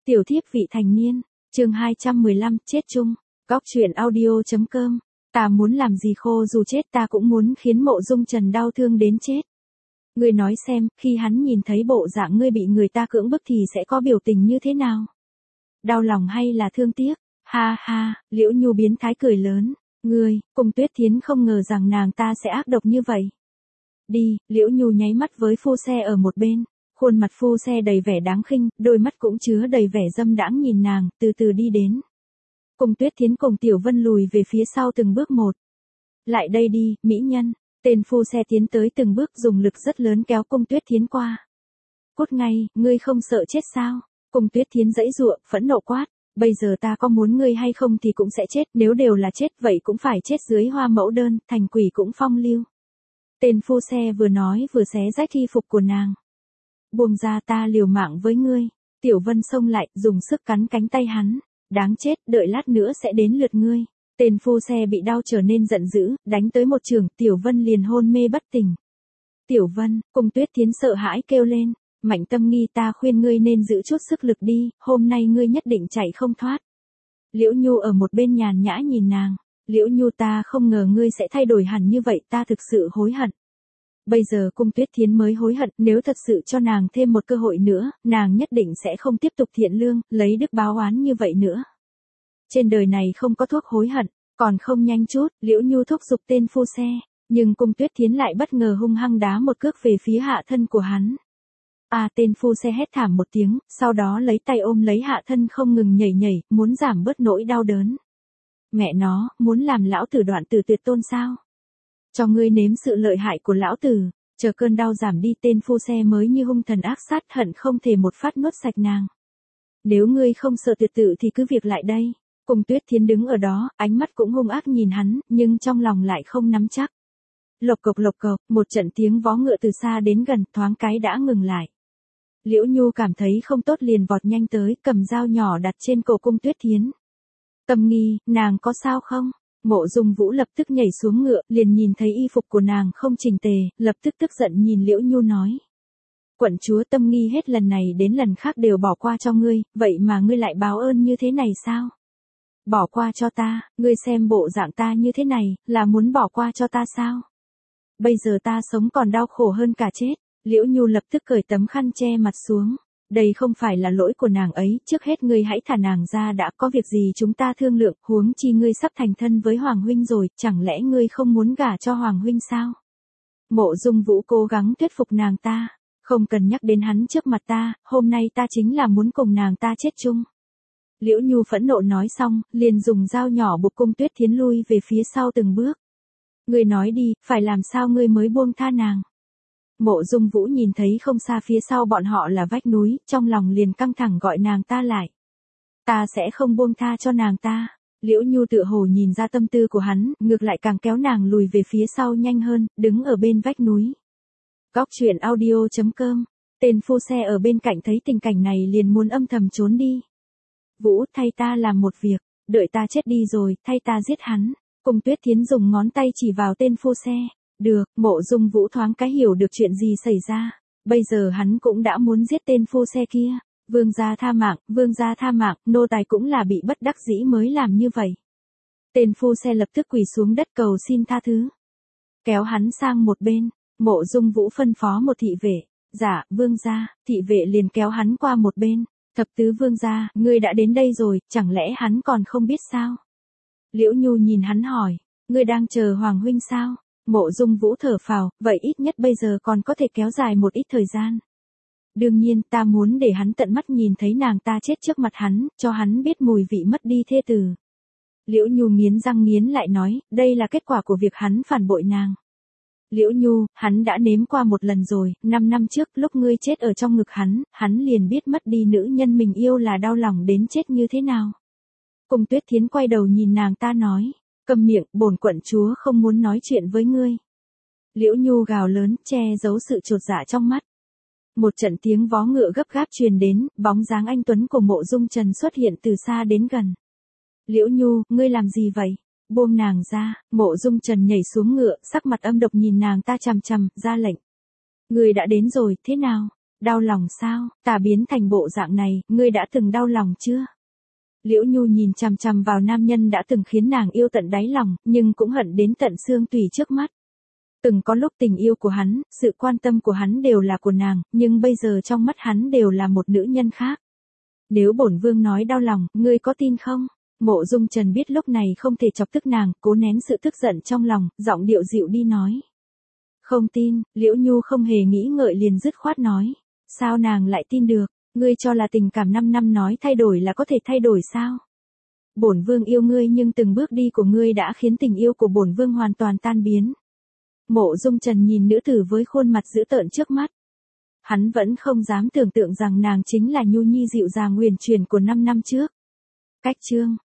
Tiểu thiếp vị thành niên, chương 215, chết chung, góc truyện audio.com. Ta muốn làm gì khô dù chết ta cũng muốn khiến Mộ Dung Trần đau thương đến chết. Ngươi nói xem, khi hắn nhìn thấy bộ dạng ngươi bị người ta cưỡng bức thì sẽ có biểu tình như thế nào? Đau lòng hay là thương tiếc? Ha ha, Liễu Nhu biến thái cười lớn. Ngươi, cùng Tuyết Thiến không ngờ rằng nàng ta sẽ ác độc như vậy. Đi, Liễu Nhu nháy mắt với phu xe ở một bên. Khuôn mặt phu xe đầy vẻ đáng khinh, đôi mắt cũng chứa đầy vẻ dâm đãng nhìn nàng, từ từ đi đến. Cùng Tuyết Thiến cùng Tiểu Vân lùi về phía sau từng bước một. Lại đây đi, mỹ nhân. Tên phu xe tiến tới từng bước dùng lực rất lớn kéo Cung Tuyết Thiến qua. Cút ngay, ngươi không sợ chết sao? Cung Tuyết Thiến giãy giụa, phẫn nộ quát. Bây giờ ta có muốn ngươi hay không thì cũng sẽ chết, nếu đều là chết vậy cũng phải chết dưới hoa mẫu đơn, thành quỷ cũng phong lưu. Tên phu xe vừa nói vừa xé rách y phục của nàng. Buông ra, ta liều mạng với ngươi. Tiểu Vân xông lại, dùng sức cắn cánh tay hắn. Đáng chết, đợi lát nữa sẽ đến lượt ngươi. Tên phu xe bị đau trở nên giận dữ, đánh tới một chưởng, Tiểu Vân liền hôn mê bất tỉnh. Tiểu Vân, Cung Tuyết Thiến sợ hãi kêu lên. Mạnh Tâm Nghi, ta khuyên ngươi nên giữ chút sức lực đi, hôm nay ngươi nhất định chạy không thoát. Liễu Nhu ở một bên nhàn nhã nhìn nàng. Liễu Nhu, ta không ngờ ngươi sẽ thay đổi hẳn như vậy, ta thực sự hối hận. Bây giờ Cung Tuyết Thiến mới hối hận, nếu thật sự cho nàng thêm một cơ hội nữa, nàng nhất định sẽ không tiếp tục thiện lương, lấy đức báo oán như vậy nữa. Trên đời này không có thuốc hối hận, còn không nhanh chút, Liễu Nhu thúc giục tên phu xe, nhưng Cung Tuyết Thiến lại bất ngờ hung hăng đá một cước về phía hạ thân của hắn. Tên phu xe hét thảm một tiếng, sau đó lấy tay ôm lấy hạ thân không ngừng nhảy nhảy, muốn giảm bớt nỗi đau đớn. Mẹ nó, muốn làm lão tử đoạn tử tuyệt tôn sao? Cho ngươi nếm sự lợi hại của lão tử, chờ cơn đau giảm đi, tên phu xe mới như hung thần ác sát hận không thể một phát nuốt sạch nàng. Nếu ngươi không sợ tuyệt tự thì cứ việc lại đây. Cung Tuyết Thiến đứng ở đó, ánh mắt cũng hung ác nhìn hắn, nhưng trong lòng lại không nắm chắc. Lộc cộc, một trận tiếng vó ngựa từ xa đến gần, thoáng cái đã ngừng lại. Liễu Nhu cảm thấy không tốt liền vọt nhanh tới, cầm dao nhỏ đặt trên cổ Cung Tuyết Thiến. Tâm Nghi, nàng có sao không? Mộ Dung Vũ lập tức nhảy xuống ngựa, liền nhìn thấy y phục của nàng không chỉnh tề, lập tức tức giận nhìn Liễu Nhu nói. Quận chúa Tâm Nghi hết lần này đến lần khác đều bỏ qua cho ngươi, vậy mà ngươi lại báo ơn như thế này sao? Bỏ qua cho ta, ngươi xem bộ dạng ta như thế này, là muốn bỏ qua cho ta sao? Bây giờ ta sống còn đau khổ hơn cả chết. Liễu Nhu lập tức cởi tấm khăn che mặt xuống. Đây không phải là lỗi của nàng ấy, trước hết ngươi hãy thả nàng ra đã, có việc gì chúng ta thương lượng, huống chi ngươi sắp thành thân với Hoàng huynh rồi, chẳng lẽ ngươi không muốn gả cho Hoàng huynh sao? Mộ Dung Vũ cố gắng thuyết phục nàng ta, không cần nhắc đến hắn trước mặt ta, hôm nay ta chính là muốn cùng nàng ta chết chung. Liễu Nhu phẫn nộ nói xong, liền dùng dao nhỏ buộc Cung Tuyết Thiến lui về phía sau từng bước. Ngươi nói đi, phải làm sao ngươi mới buông tha nàng? Mộ Dung Vũ nhìn thấy không xa phía sau bọn họ là vách núi, trong lòng liền căng thẳng gọi nàng ta lại. Ta sẽ không buông tha cho nàng ta. Liễu Nhu tựa hồ nhìn ra tâm tư của hắn, ngược lại càng kéo nàng lùi về phía sau nhanh hơn, đứng ở bên vách núi. Góc truyện audio.com. Tên phu xe ở bên cạnh thấy tình cảnh này liền muốn âm thầm trốn đi. Vũ, thay ta làm một việc, đợi ta chết đi rồi, thay ta giết hắn. Cung Tuyết Thiến dùng ngón tay chỉ vào tên phu xe. Được, Mộ Dung Vũ thoáng cái hiểu được chuyện gì xảy ra. Bây giờ hắn cũng đã muốn giết tên phu xe kia. Vương gia tha mạng, nô tài cũng là bị bất đắc dĩ mới làm như vậy. Tên phu xe lập tức quỳ xuống đất cầu xin tha thứ. Kéo hắn sang một bên, Mộ Dung Vũ phân phó một thị vệ. Dạ, vương gia, thị vệ liền kéo hắn qua một bên. Thập tứ vương gia, ngươi đã đến đây rồi, chẳng lẽ hắn còn không biết sao? Liễu Nhu nhìn hắn hỏi, ngươi đang chờ Hoàng huynh sao? Mộ Dung Vũ thở phào, vậy ít nhất bây giờ còn có thể kéo dài một ít thời gian. Đương nhiên, ta muốn để hắn tận mắt nhìn thấy nàng ta chết trước mặt hắn, cho hắn biết mùi vị mất đi thê tử. Liễu Nhu nghiến răng nghiến lại nói, đây là kết quả của việc hắn phản bội nàng. Liễu Nhu, hắn đã nếm qua một lần rồi, 5 năm trước lúc ngươi chết ở trong ngực hắn liền biết mất đi nữ nhân mình yêu là đau lòng đến chết như thế nào. Cung Tuyết Thiến quay đầu nhìn nàng ta nói. Câm miệng, bổn quận chúa không muốn nói chuyện với ngươi. Liễu Nhu gào lớn, che giấu sự chột dạ trong mắt. Một trận tiếng vó ngựa gấp gáp truyền đến, bóng dáng anh tuấn của Mộ Dung Trần xuất hiện từ xa đến gần. Liễu Nhu, ngươi làm gì vậy? Buông nàng ra. Mộ Dung Trần nhảy xuống ngựa, sắc mặt âm độc nhìn nàng ta chằm chằm, ra lệnh. Ngươi đã đến rồi, thế nào? Đau lòng sao, ta biến thành bộ dạng này, ngươi đã từng đau lòng chưa? Liễu Nhu nhìn chằm chằm vào nam nhân đã từng khiến nàng yêu tận đáy lòng, nhưng cũng hận đến tận xương tủy trước mắt. Từng có lúc tình yêu của hắn, sự quan tâm của hắn đều là của nàng, nhưng bây giờ trong mắt hắn đều là một nữ nhân khác. Nếu bổn vương nói đau lòng, ngươi có tin không? Mộ Dung Trần biết lúc này không thể chọc tức nàng, cố nén sự tức giận trong lòng, giọng điệu dịu đi nói. Không tin, Liễu Nhu không hề nghĩ ngợi liền dứt khoát nói. Sao nàng lại tin được, ngươi cho là tình cảm 5 năm nói thay đổi là có thể thay đổi sao? Bổn vương yêu ngươi nhưng từng bước đi của ngươi đã khiến tình yêu của bổn vương hoàn toàn tan biến. Mộ Dung Trần nhìn nữ tử với khuôn mặt dữ tợn trước mắt. Hắn vẫn không dám tưởng tượng rằng nàng chính là Nhu Nhi dịu dàng huyền chuyển của 5 năm trước. Cách chương